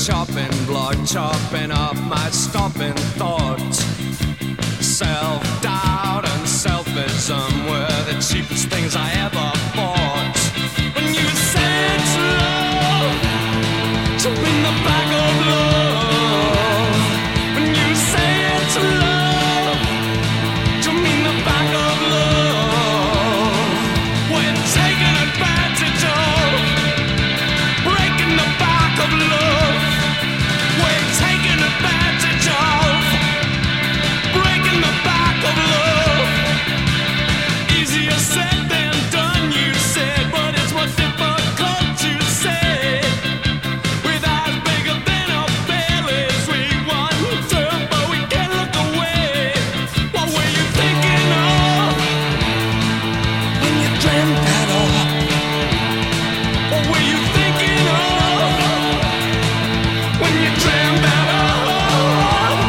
chopping block, chopping up my stopping thoughts. Self-doubt and selfism were the cheapest things I ever bought. When you said love, jump in the back of love. When you said love, jump in the back of love. We're taking advantage of, breaking the back of love. We're taking advantage of, breaking the back of love. Easier said than done, you said, but it's more difficult to say. With eyes bigger than our bellies, we wonder, but we can't look away. What were you thinking of when you dreamt that all? What were you thinking of when you dreamt that all?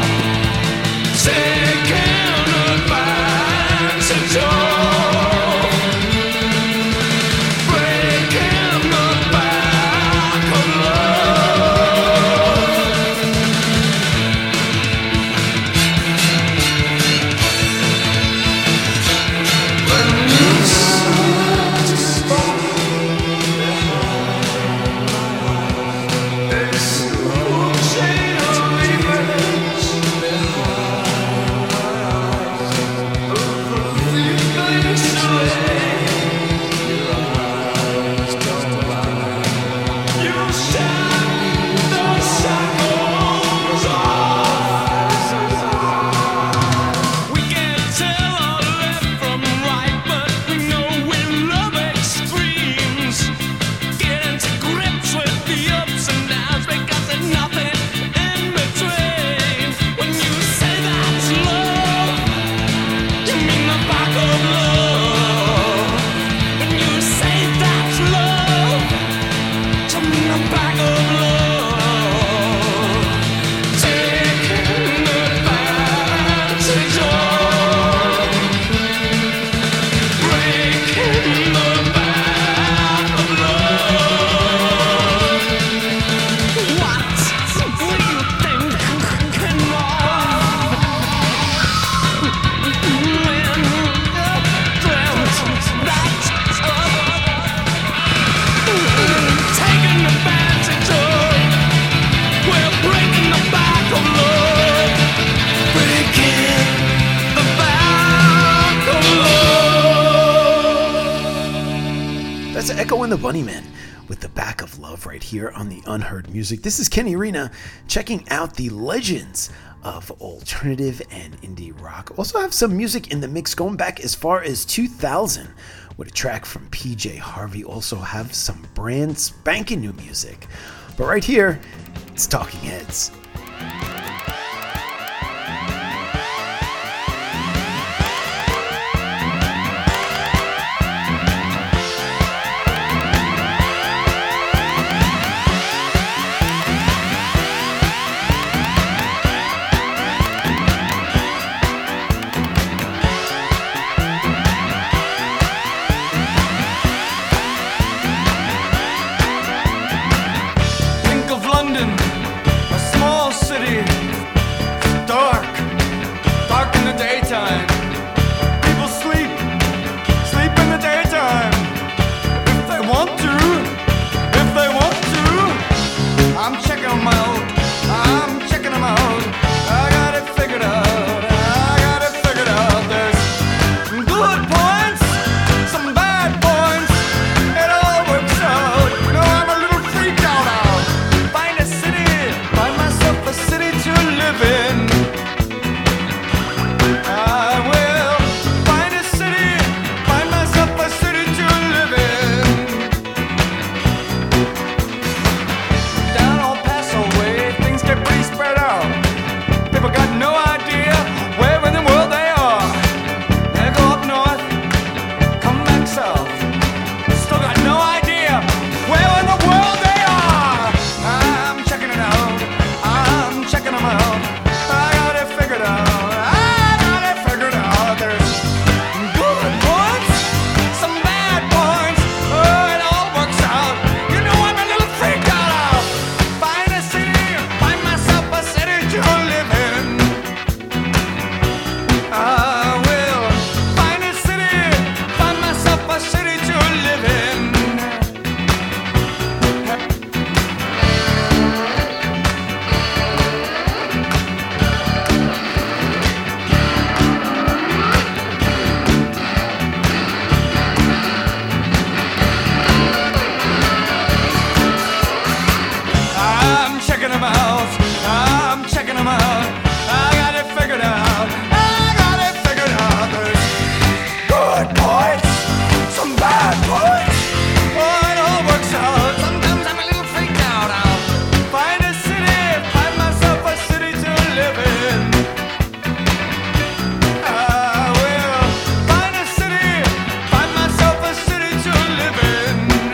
Taking advantage of, breaking the back of love. When you start to stop, this will change events. That's Echo and the Bunnymen with the Back of Love right here on the Unheard Music. This is Kenny Arena checking out the legends of alternative and indie rock. Also have some music in the mix going back as far as 2000 with a track from PJ Harvey. Also have some brand spanking new music. But right here, it's Talking Heads. Think of London, a small city, dark, dark in the daytime. People sleep in the daytime. If they want to, I'm checking them out, I got it figured out, There's some good points, some bad points, it all works out. You know, I'm a little freaked out. Find myself a city to live in. I will find myself a city to live in. Down on Paso Way, checking them out. I'm checking them out. I got it figured out. I got it figured out. There's good points, some bad points. Oh, it all works out. Sometimes I'm a little freaked out. I'll find a city, find myself a city to live in. I will find a city, find myself a city to live in.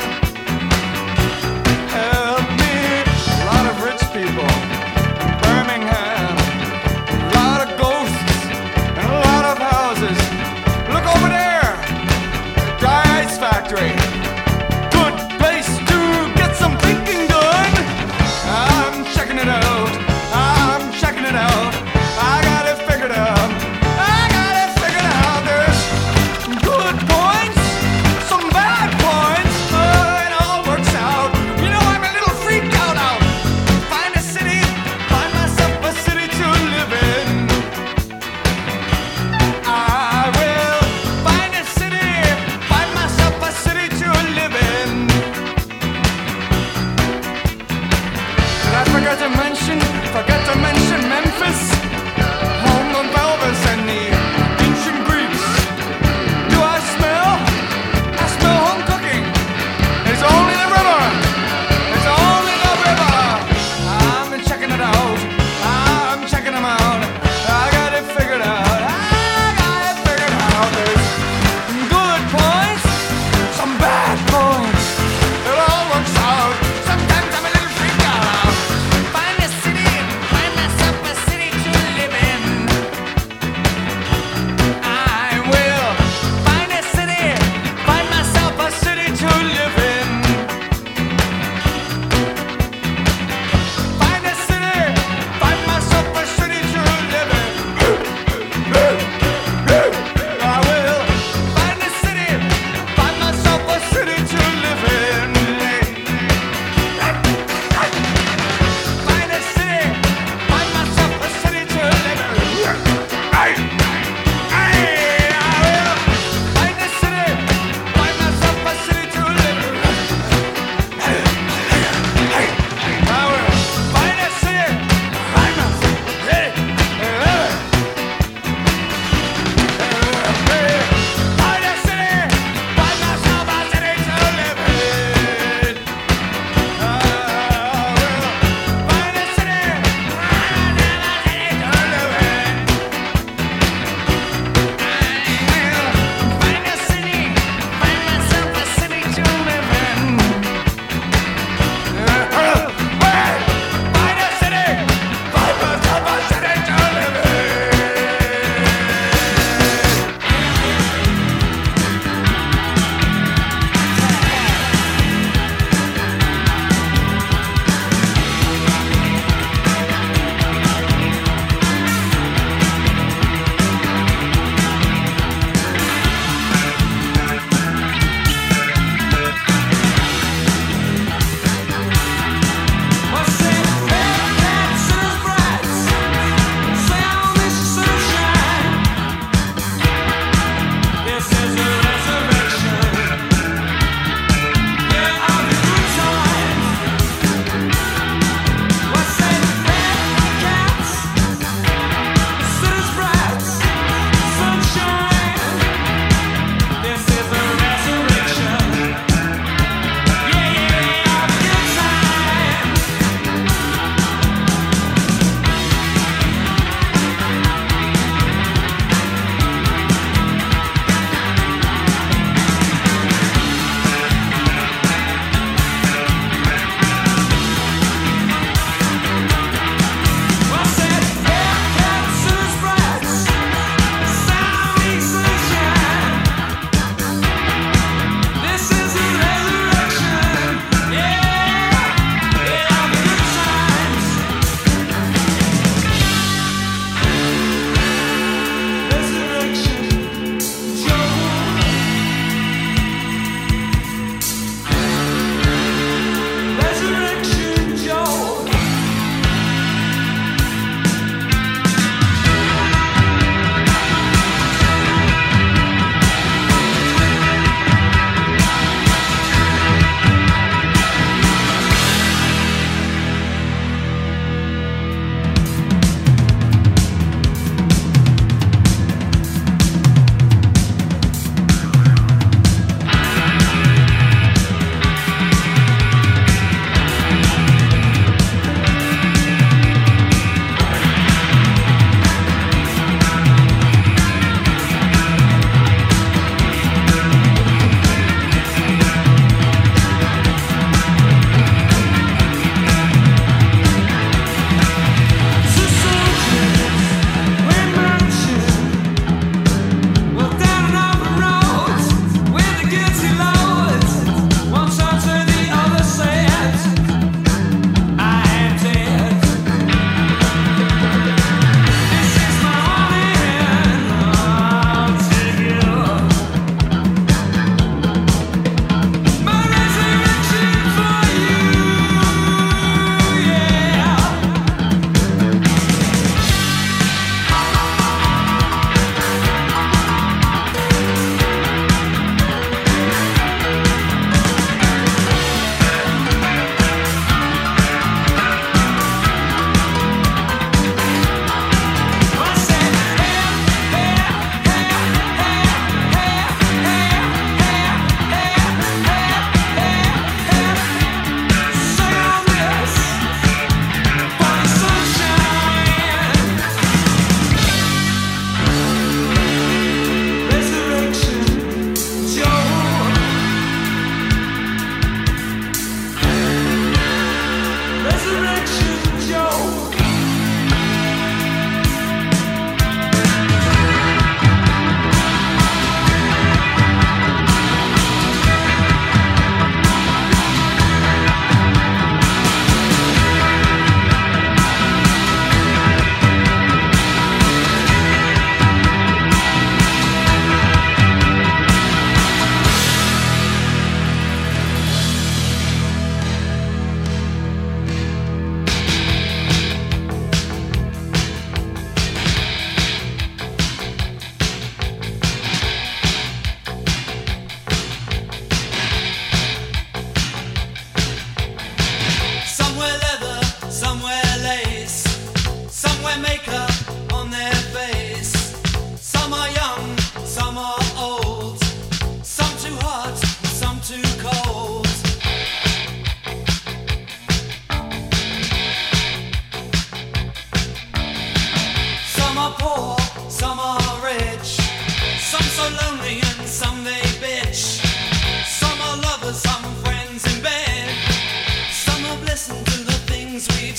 Help me, a lot of rich people, Birmingham, a lot of ghosts and a lot of houses. Look over there, dry ice factory. Good place to get some thinking done. I'm checking it out. I'm checking it out. I got it figured out. I got it figured out. There's good points, some bad points. It all works out. You know I'm a little freaked out. I'll find a city, find myself a city to live in. I will find a city, find myself a city to live in. Did I forget to mention Memphis? Home of Elvis and the ancient Greeks. Do I smell? I smell home cooking. It's only the river. It's only the river. I'm checking it out. I'm checking them out. I got it figured out. I got it figured out. There's good points, some bad points. It all works out. Sometimes I'm a little freaked out. Find a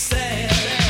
said.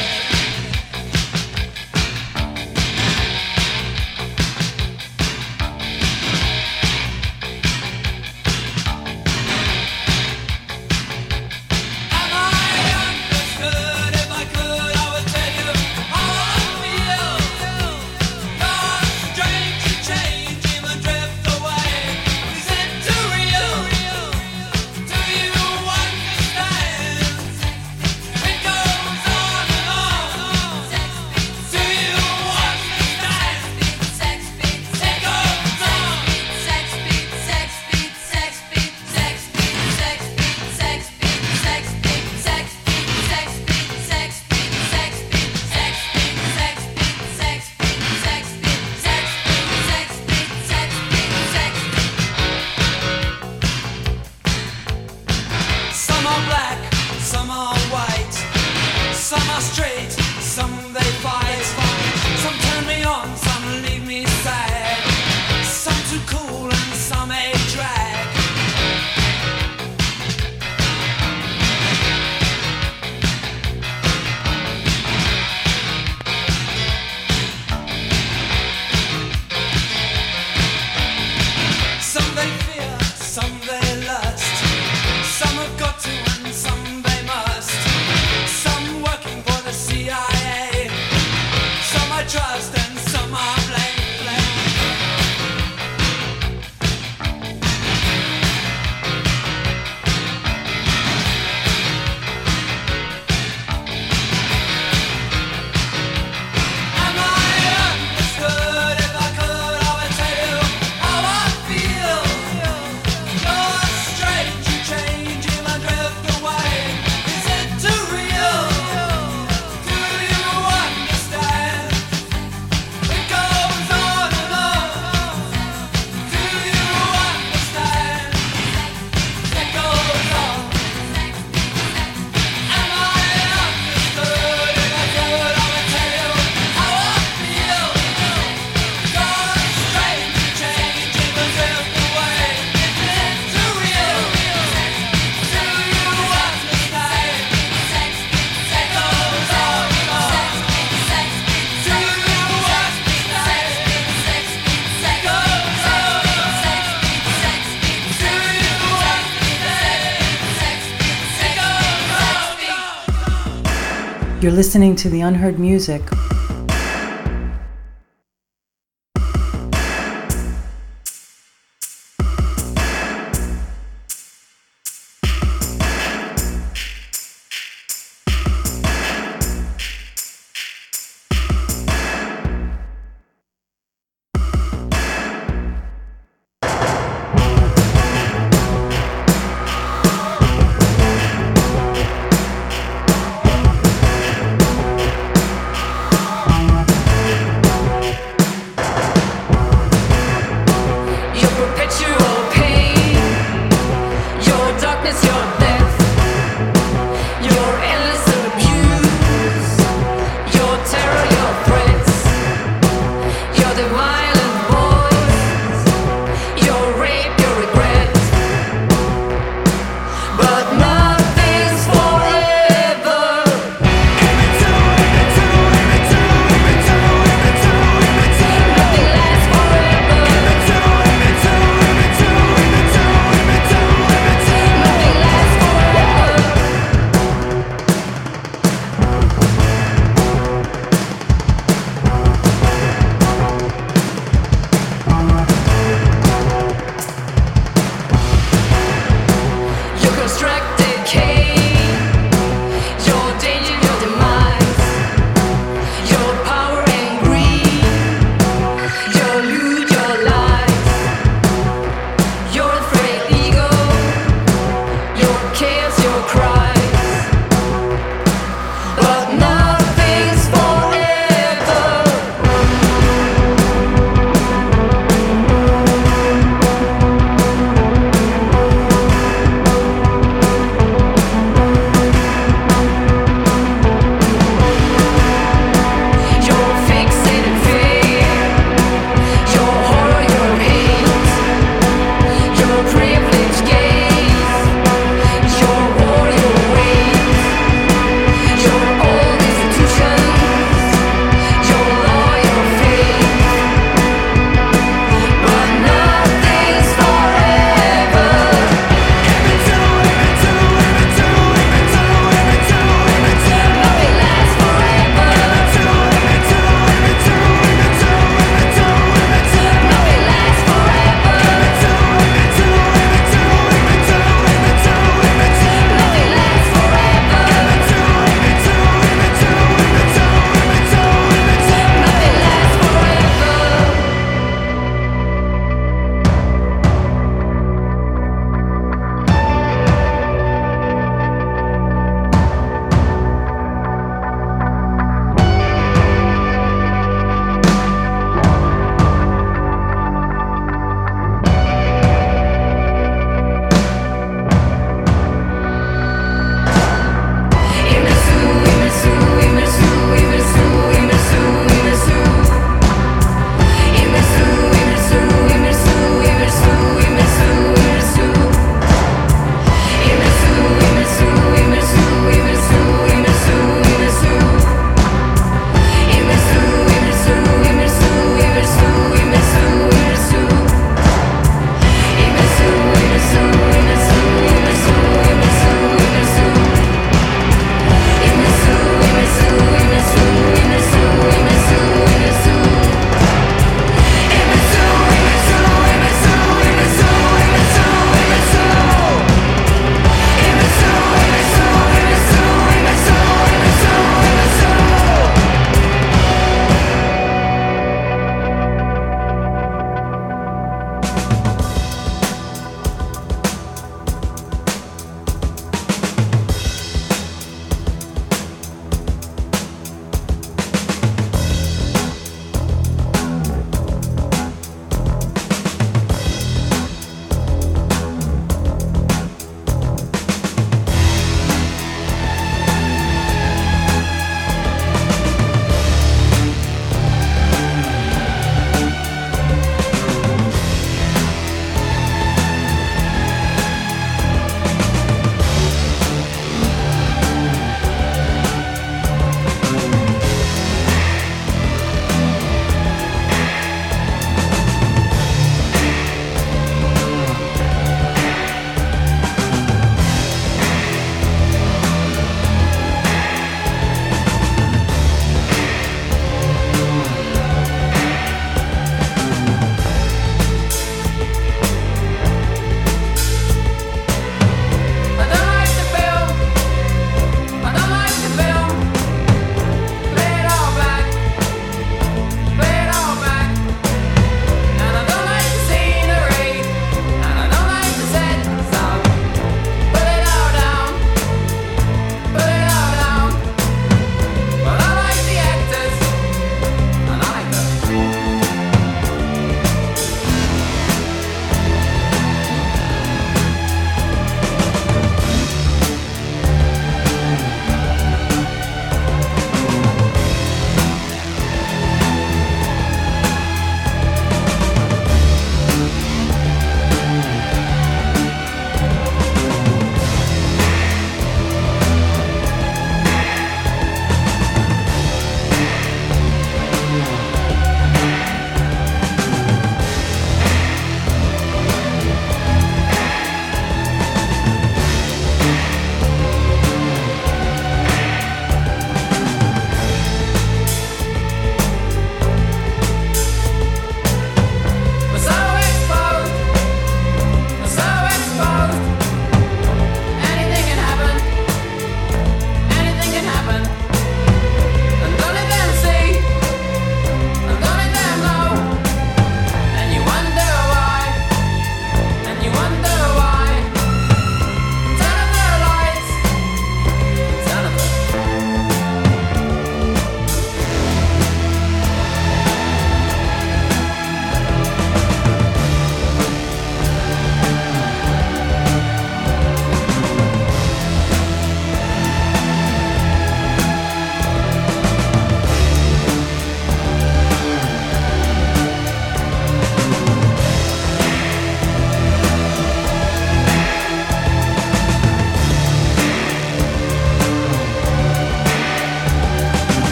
You're listening to the Unheard Music.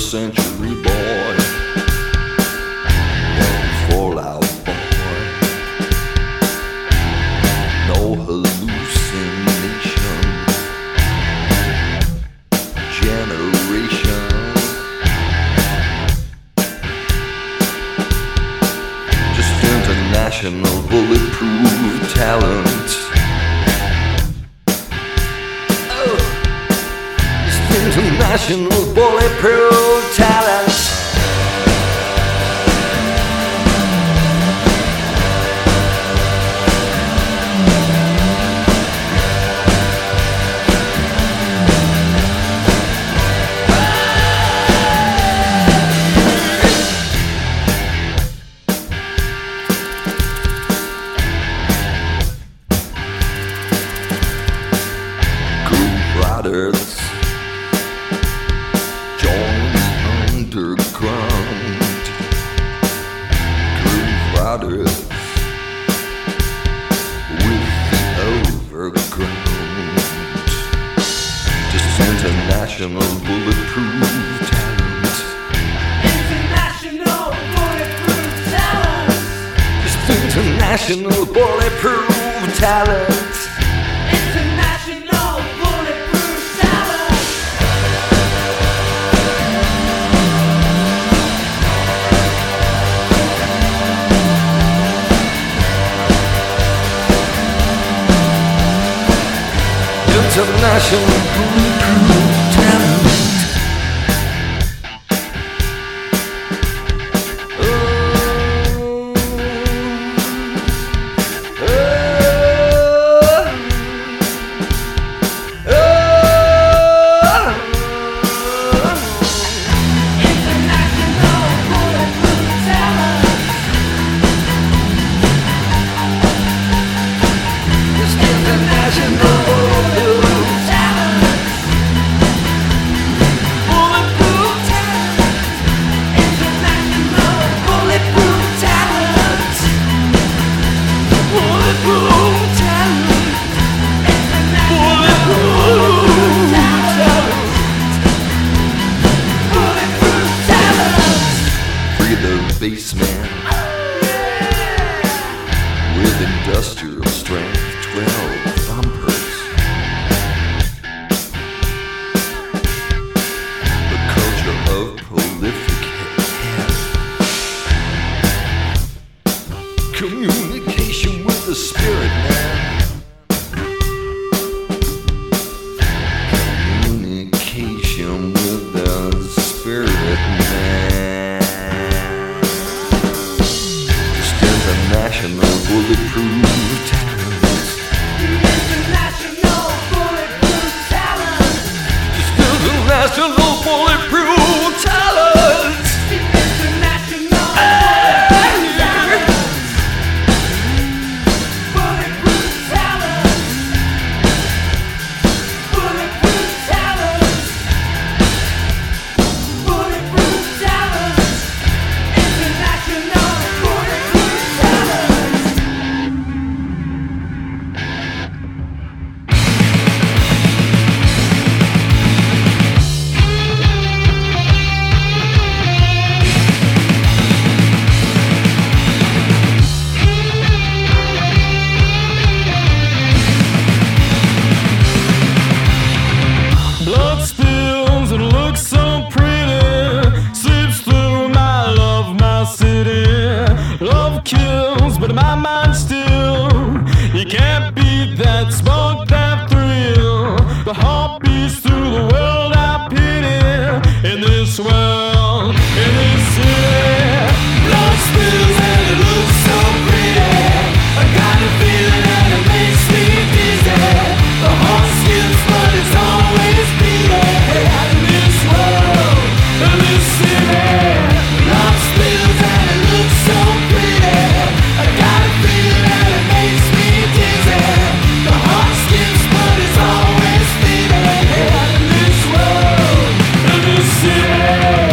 century boy, one fallout boy, no hallucination, generation, just international bulletproof talent. International bulletproof talent. Groove riders underground, groove riders with the overground, just international bulletproof talent. International bulletproof talent. Just international bulletproof talent. International bulletproof talent. International bulletproof talent. Bassman with industrial strength 12 thumpers. The culture of prolific head. Communication with the spirit man. Communication with the spirit man. International bulletproof talent. International bulletproof talent. Just international bulletproof talent. International bulletproof talent. Bulletproof talent. Bulletproof talent. International bulletproof talent. Blood spills and looks so pretty, slips through my love, my city. Love kills, but in my mind still, you can't beat that smoke, that thrill. The heart beats through the world I pity. In this world, in this city, blood spills and it looks so pretty. I got a feeling and it makes me dizzy. The heart skips, but it's always beating. In this world, in this city, blood spills and it looks so pretty. I got a feeling and it makes me dizzy. The heart skips, but it's always beating. In this world, in this city.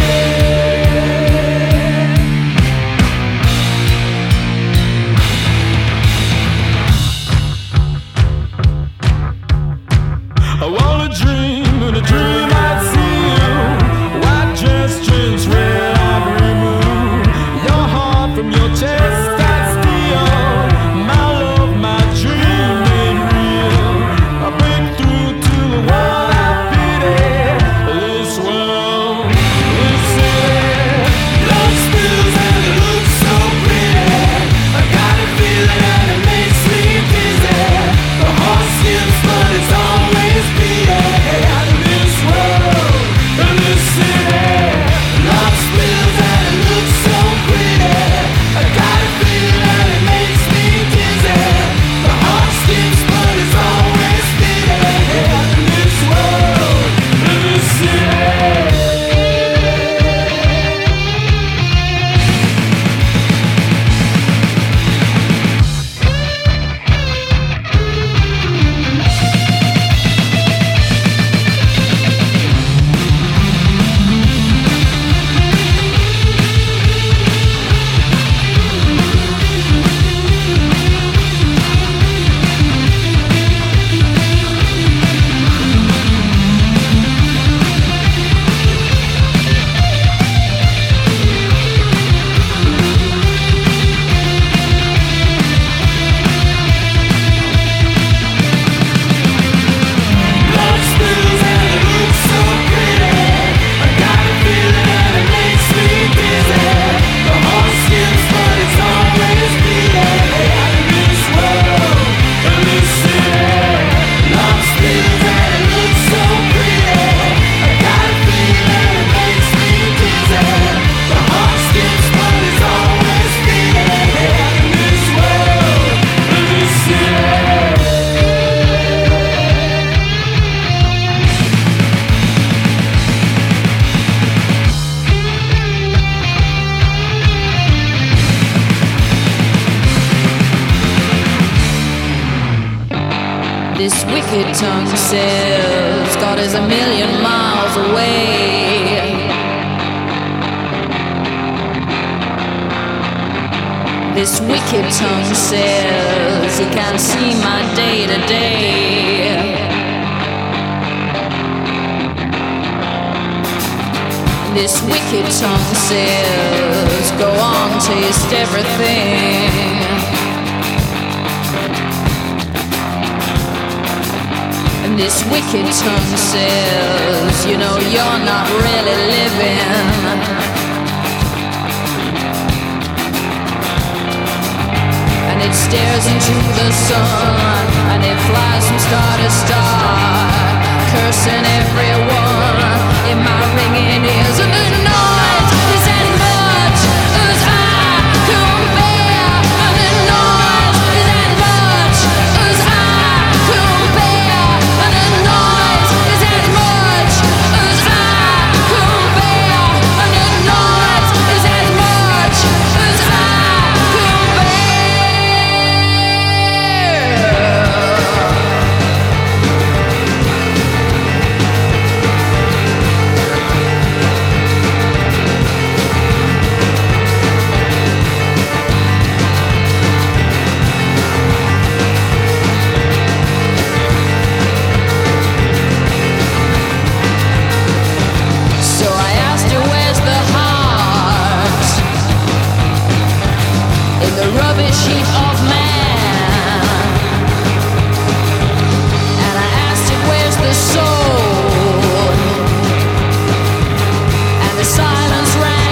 This wicked tongue says God is a million miles away. This wicked tongue says he can't see my day to day. This wicked tongue says go on, taste everything. And this wicked tongue says, you know, you're not really living. And it stares into the sun, and it flies from star to star, cursing everyone in my ringing ears. And the noise is as much as I can bear. And the noise is as much as I can bear. And the noise is as much as I can bear. And the noise is as much as I can bear. Rubbish heap of man. And I asked it, where's the soul? And the silence rang.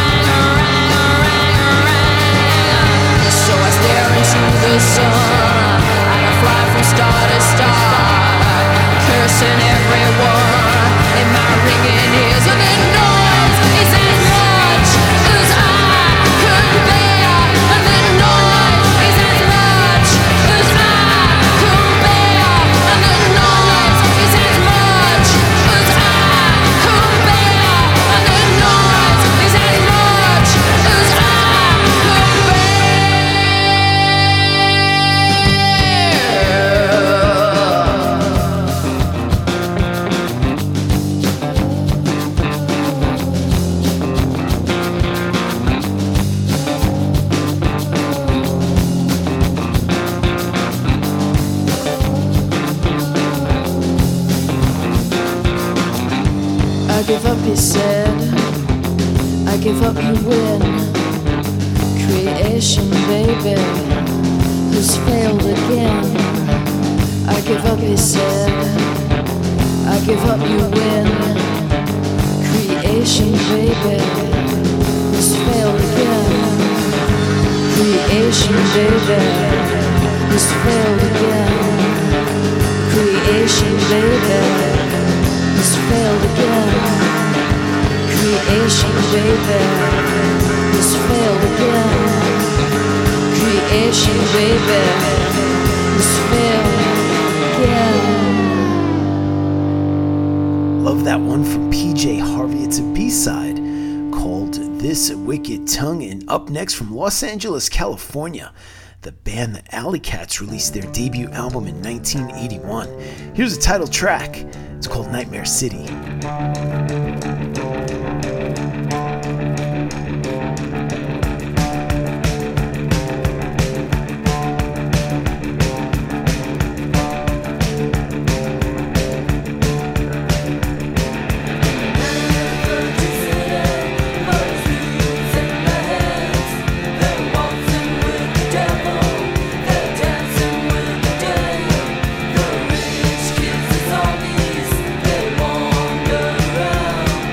So I stare into the sun, and I fly from star to star, cursing everyone in my ringing ears. And the noise is as much as I could bear. I give up, he said. I give up, you win. Creation, baby, has failed again. I give up, he said. I give up, you win. Creation, baby, has failed again. Creation, baby, has failed again. Creation, baby, has failed again. Creation, baby, has failed again. Creation, baby, has failed again. Love that one from PJ Harvey. It's a B-side called This Wicked Tongue. And up next from Los Angeles, California, the band The Alley Cats released their debut album in 1981. Here's the title track. It's called Nightmare City. Kids, zombies, they wander around.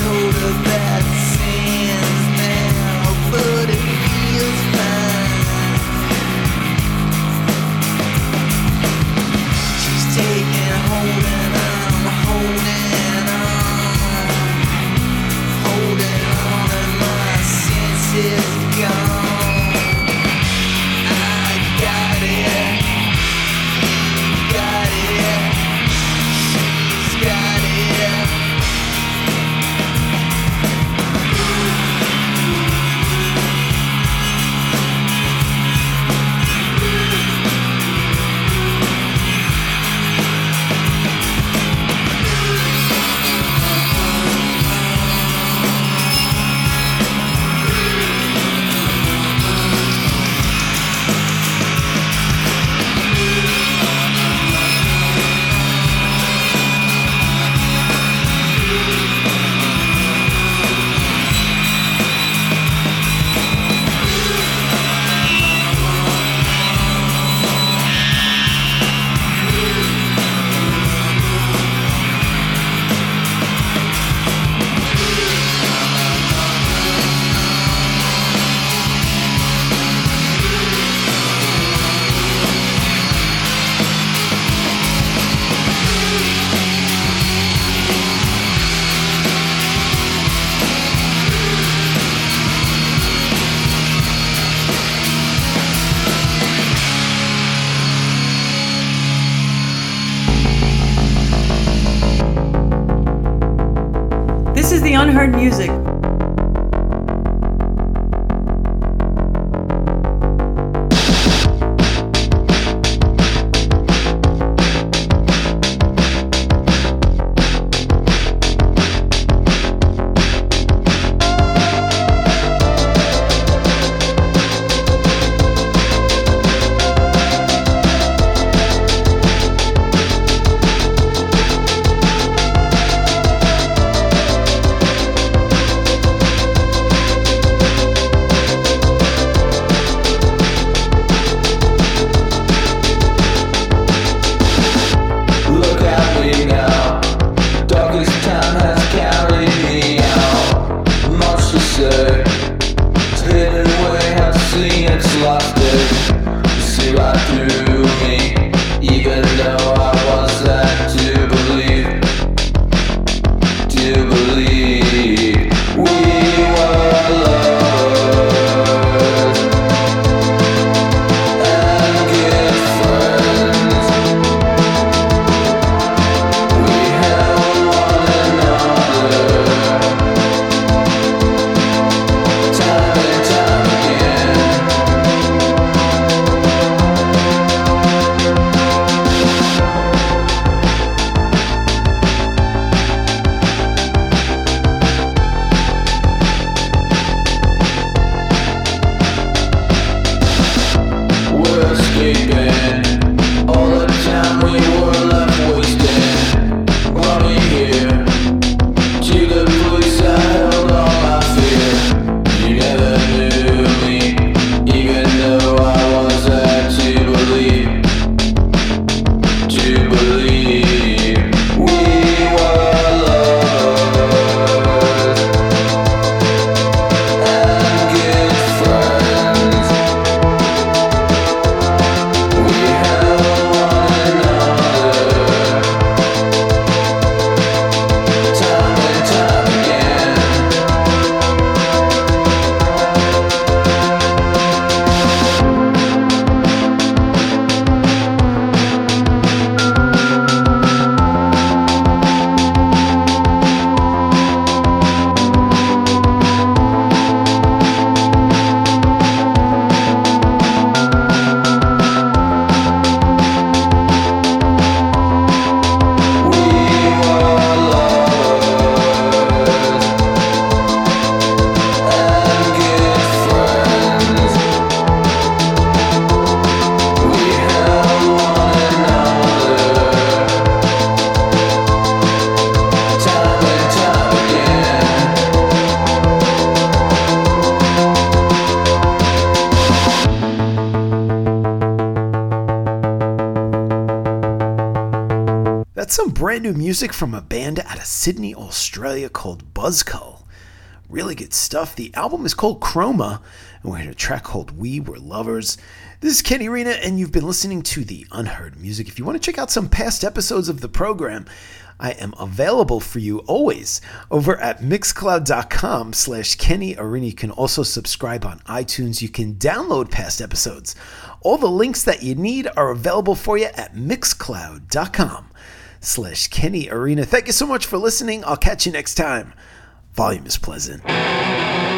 told her that sins now, but it feels fine. She's taking, holding on, and my senses gone. I got it, got it, she's got it. This is the Unheard Music. brand new music from a band out of Sydney, Australia called Buzzcull. Really good stuff. The album is called Chroma, and we're in a track called We Were Lovers. This is Kenny Rena, and you've been listening to The Unheard Music. If you want to check out some past episodes of the program, I am available for you always over at mixcloud.com/Kenny Arena. You can also subscribe on iTunes. You can download past episodes. All the links that you need are available for you at mixcloud.com/Kenny Arena. Thank you so much for listening. I'll catch you next time. Volume is pleasant.